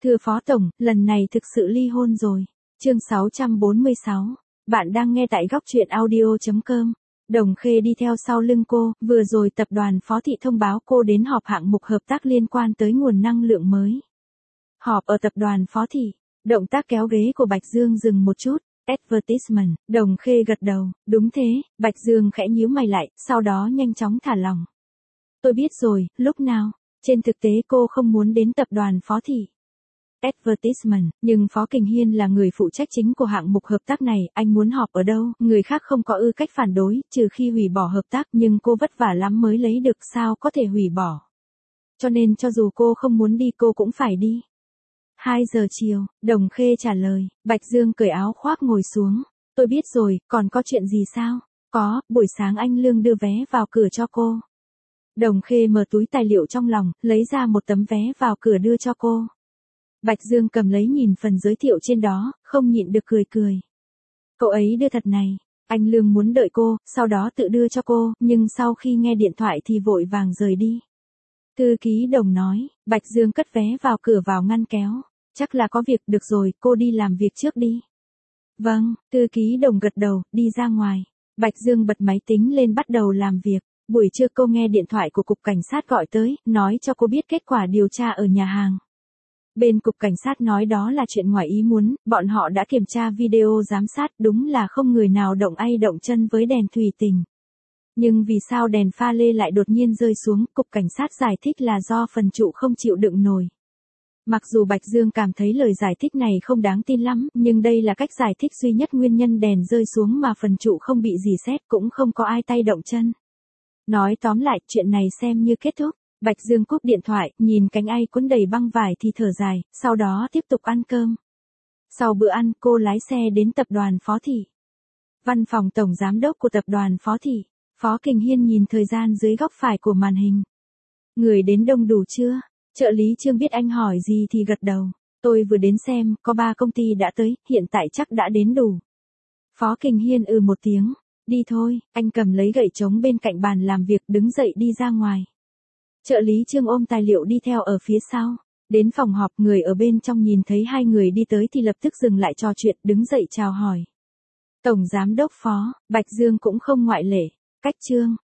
Thưa Phó Tổng, lần này thực sự ly hôn rồi. Chương 646. Bạn đang nghe tại góc truyện audio.com. Đồng Khê đi theo sau lưng cô, vừa rồi tập đoàn Phó Thị thông báo cô đến họp hạng mục hợp tác liên quan tới nguồn năng lượng mới. Họp ở tập đoàn Phó Thị, động tác kéo ghế của Bạch Dương dừng một chút. Advertisement, Đồng Khê gật đầu, đúng thế, Bạch Dương khẽ nhíu mày lại, sau đó nhanh chóng thả lỏng. Tôi biết rồi, lúc nào? Trên thực tế cô không muốn đến tập đoàn Phó Thị. Advertisement, nhưng Phó Kình Hiên là người phụ trách chính của hạng mục hợp tác này, anh muốn họp ở đâu, người khác không có tư cách phản đối, trừ khi hủy bỏ hợp tác, nhưng cô vất vả lắm mới lấy được, sao có thể hủy bỏ. Cho nên cho dù cô không muốn đi cô cũng phải đi. 2 giờ chiều, Đồng Khê trả lời, Bạch Dương cởi áo khoác ngồi xuống. Tôi biết rồi, còn có chuyện gì sao? Có, buổi sáng anh Lương đưa vé vào cửa cho cô. Đồng Khê mở túi tài liệu trong lòng, lấy ra một tấm vé vào cửa đưa cho cô. Bạch Dương cầm lấy nhìn phần giới thiệu trên đó, không nhịn được cười cười. Cậu ấy đưa thật này, anh Lương muốn đợi cô, sau đó tự đưa cho cô, nhưng sau khi nghe điện thoại thì vội vàng rời đi. Thư ký Đồng nói, Bạch Dương cất vé vào cửa vào ngăn kéo. Chắc là có việc, được rồi, cô đi làm việc trước đi. Vâng, thư ký Đồng gật đầu, đi ra ngoài. Bạch Dương bật máy tính lên bắt đầu làm việc. Buổi trưa cô nghe điện thoại của cục cảnh sát gọi tới, nói cho cô biết kết quả điều tra ở nhà hàng. Bên cục cảnh sát nói đó là chuyện ngoài ý muốn, bọn họ đã kiểm tra video giám sát, đúng là không người nào động tay động chân với đèn thủy tinh. Nhưng vì sao đèn pha lê lại đột nhiên rơi xuống, cục cảnh sát giải thích là do phần trụ không chịu đựng nổi. Mặc dù Bạch Dương cảm thấy lời giải thích này không đáng tin lắm, nhưng đây là cách giải thích duy nhất nguyên nhân đèn rơi xuống mà phần trụ không bị rỉ sét, cũng không có ai tay động chân. Nói tóm lại, chuyện này xem như kết thúc. Bạch Dương cúp điện thoại, nhìn cánh tay cuốn đầy băng vải thì thở dài, sau đó tiếp tục ăn cơm. Sau bữa ăn, cô lái xe đến tập đoàn Phó Thị. Văn phòng tổng giám đốc của tập đoàn Phó Thị. Phó Kình Hiên nhìn thời gian dưới góc phải của màn hình. Người đến đông đủ chưa? Trợ lý Trương biết anh hỏi gì thì gật đầu. Tôi vừa đến xem, có 3 công ty đã tới, hiện tại chắc đã đến đủ. Phó Kình Hiên một tiếng. Đi thôi, anh cầm lấy gậy trống bên cạnh bàn làm việc, đứng dậy đi ra ngoài. Trợ lý Trương ôm tài liệu đi theo ở phía sau. Đến phòng họp, người ở bên trong nhìn thấy 2 người đi tới thì lập tức dừng lại trò chuyện, đứng dậy chào hỏi. Tổng giám đốc Phó, Bạch Dương cũng không ngoại lệ. Cách Trương,